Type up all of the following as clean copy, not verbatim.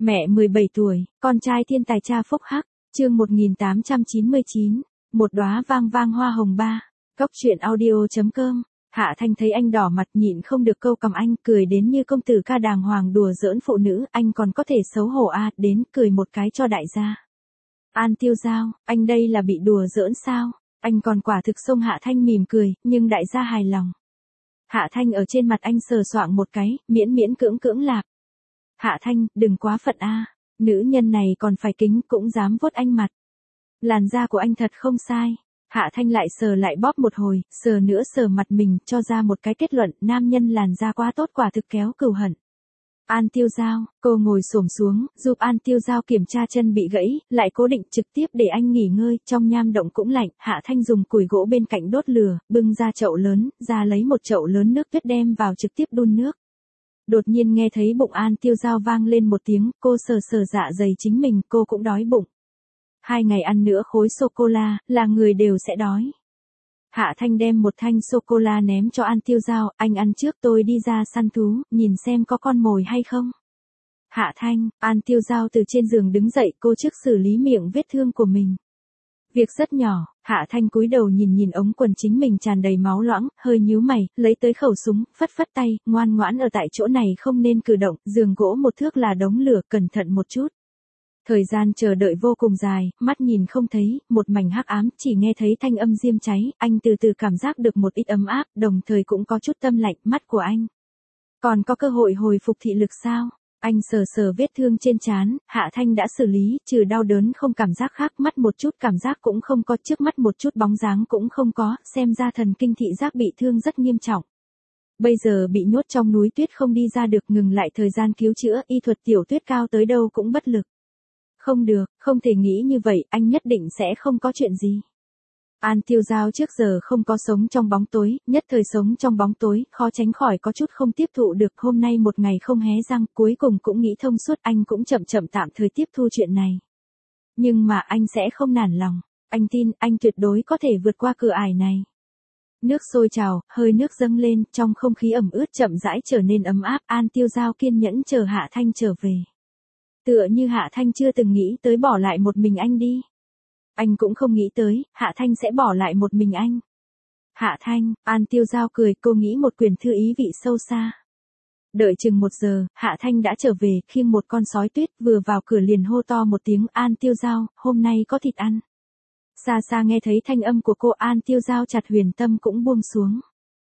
Mẹ 17 tuổi, con trai thiên tài cha phúc hắc, chương 1899, một đóa vang vang hoa hồng ba. Cốc truyện audio.com. Hạ Thanh thấy anh đỏ mặt nhịn không được câu cầm anh, cười đến như công tử ca đàng hoàng đùa giỡn phụ nữ, anh còn có thể xấu hổ à, đến cười một cái cho đại gia. An Tiêu Giao, anh đây là bị đùa giỡn sao? Anh còn quả thực xông Hạ Thanh mỉm cười, nhưng đại gia hài lòng. Hạ Thanh ở trên mặt anh sờ soạng một cái, miễn miễn cưỡng cưỡng lạp. Hạ Thanh, đừng quá phận a, nữ nhân này còn phải kính cũng dám vuốt anh mặt. Làn da của anh thật không sai. Hạ Thanh lại sờ lại bóp một hồi, sờ nữa sờ mặt mình, cho ra một cái kết luận, nam nhân làn da quá tốt quả thực kéo cừu hận. An Tiêu Giao, cô ngồi xổm xuống, giúp An Tiêu Giao kiểm tra chân bị gãy, lại cố định trực tiếp để anh nghỉ ngơi, trong nham động cũng lạnh, Hạ Thanh dùng củi gỗ bên cạnh đốt lửa, bưng ra chậu lớn, ra lấy một chậu lớn nước tuyết đem vào trực tiếp đun nước. Đột nhiên nghe thấy bụng An Tiêu Giao vang lên một tiếng, cô sờ sờ dạ dày chính mình, cô cũng đói bụng. 2 ngày ăn nữa khối sô-cô-la, là người đều sẽ đói. Hạ Thanh đem một thanh sô-cô-la ném cho An Tiêu Giao, anh ăn trước tôi đi ra săn thú, nhìn xem có con mồi hay không. Hạ Thanh, An Tiêu Giao từ trên giường đứng dậy, cô trước xử lý miệng vết thương của mình. Việc rất nhỏ, Hạ Thanh cúi đầu nhìn nhìn ống quần chính mình tràn đầy máu loãng, hơi nhíu mày, lấy tới khẩu súng, phất phất tay, ngoan ngoãn ở tại chỗ này không nên cử động, giường gỗ một thước là đống lửa, cẩn thận một chút. Thời gian chờ đợi vô cùng dài, mắt nhìn không thấy, một mảnh hắc ám, chỉ nghe thấy thanh âm diêm cháy, anh từ từ cảm giác được một ít ấm áp, đồng thời cũng có chút tâm lạnh, mắt của anh. Còn có cơ hội hồi phục thị lực sao? Anh sờ sờ vết thương trên trán, Hạ Thanh đã xử lý, trừ đau đớn không cảm giác khác, mắt một chút cảm giác cũng không có, trước mắt một chút bóng dáng cũng không có, xem ra thần kinh thị giác bị thương rất nghiêm trọng. Bây giờ bị nhốt trong núi tuyết không đi ra được, ngừng lại thời gian cứu chữa, y thuật tiểu tuyết cao tới đâu cũng bất lực. Không được, không thể nghĩ như vậy, anh nhất định sẽ không có chuyện gì. An Tiêu Giao trước giờ không có sống trong bóng tối, nhất thời sống trong bóng tối, khó tránh khỏi có chút không tiếp thụ được, hôm nay một ngày không hé răng, cuối cùng cũng nghĩ thông suốt, anh cũng chậm chậm tạm thời tiếp thu chuyện này. Nhưng mà anh sẽ không nản lòng, anh tin, anh tuyệt đối có thể vượt qua cửa ải này. Nước sôi trào, hơi nước dâng lên, trong không khí ẩm ướt chậm rãi trở nên ấm áp, An Tiêu Giao kiên nhẫn chờ Hạ Thanh trở về. Tựa như Hạ Thanh chưa từng nghĩ tới bỏ lại một mình anh đi. Anh cũng không nghĩ tới, Hạ Thanh sẽ bỏ lại một mình anh. Hạ Thanh, An Tiêu Giao cười, cô nghĩ một quyển thư ý vị sâu xa. Đợi chừng 1 giờ, Hạ Thanh đã trở về, khiêng một con sói tuyết, vừa vào cửa liền hô to một tiếng, An Tiêu Giao, hôm nay có thịt ăn. Xa xa nghe thấy thanh âm của cô, An Tiêu Giao chặt huyền tâm cũng buông xuống.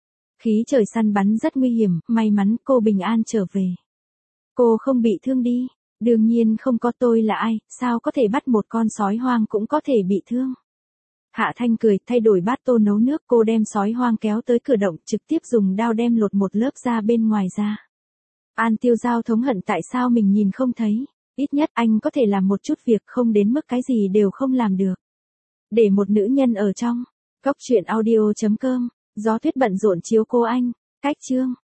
Khí trời săn bắn rất nguy hiểm, may mắn cô bình an trở về. Cô không bị thương đi. Đương nhiên không có, tôi là ai, sao có thể bắt một con sói hoang cũng có thể bị thương. Hạ Thanh cười, thay đổi bát tô nấu nước, cô đem sói hoang kéo tới cửa động, trực tiếp dùng dao đem lột một lớp da bên ngoài ra. An Tiêu Giao thống hận tại sao mình nhìn không thấy, ít nhất anh có thể làm một chút việc, không đến mức cái gì đều không làm được. Để một nữ nhân ở trong. Cốc truyện audio.com, gió tuyết bận rộn chiếu cô anh. Cách chương.